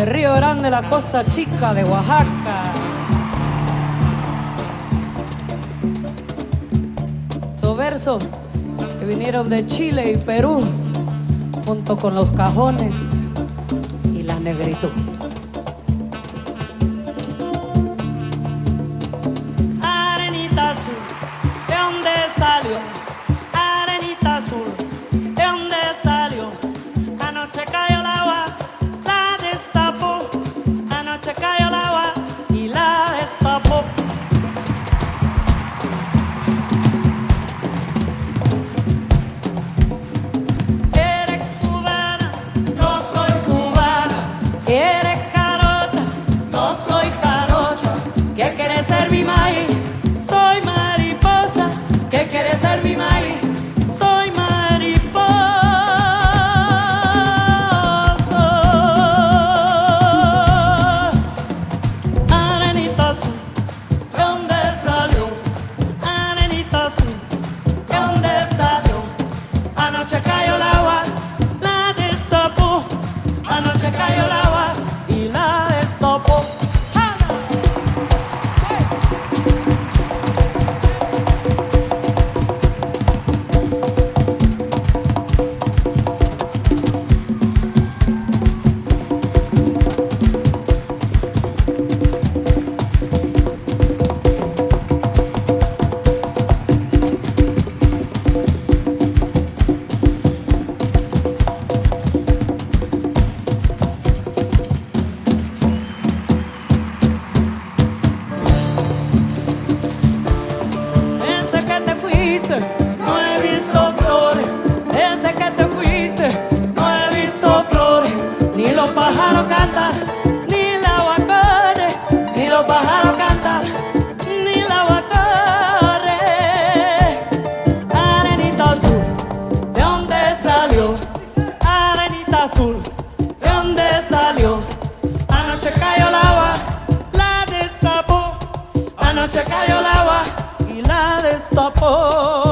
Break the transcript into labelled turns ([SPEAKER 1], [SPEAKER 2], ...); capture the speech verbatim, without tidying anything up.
[SPEAKER 1] de Río Grande, la Costa Chica de Oaxaca. Esos versos que vinieron de Chile y Perú, junto con los cajones y la negritud. Arenita azul, ¿de dónde salió? Arenita azul, ¿de dónde salió? Anoche cayó el agua, la destapó. Anoche cayó el agua y la destapó. Eres cubana, no soy cubana. Eres carota, no soy jarocha. ¿Qué quiere ser mi maíz? Soy mariposa. ¿Qué quiere ser mi maíz? Soy mariposa. Arenita azul, ¿de dónde salió? Arenita azul, ¿de dónde salió? Anoche cayó el agua, la destapó. Anoche cayó el agua y la destapó. No he visto flores, desde que te fuiste, no he visto flores, ni los pájaros cantan, ni el agua corre, ni los pájaros cantan, ni el agua corre. Arenita azul, ¿de dónde salió? Arenita azul, ¿de dónde salió? Anoche cayó el agua, la destapó. Anoche cayó el agua y la destapó.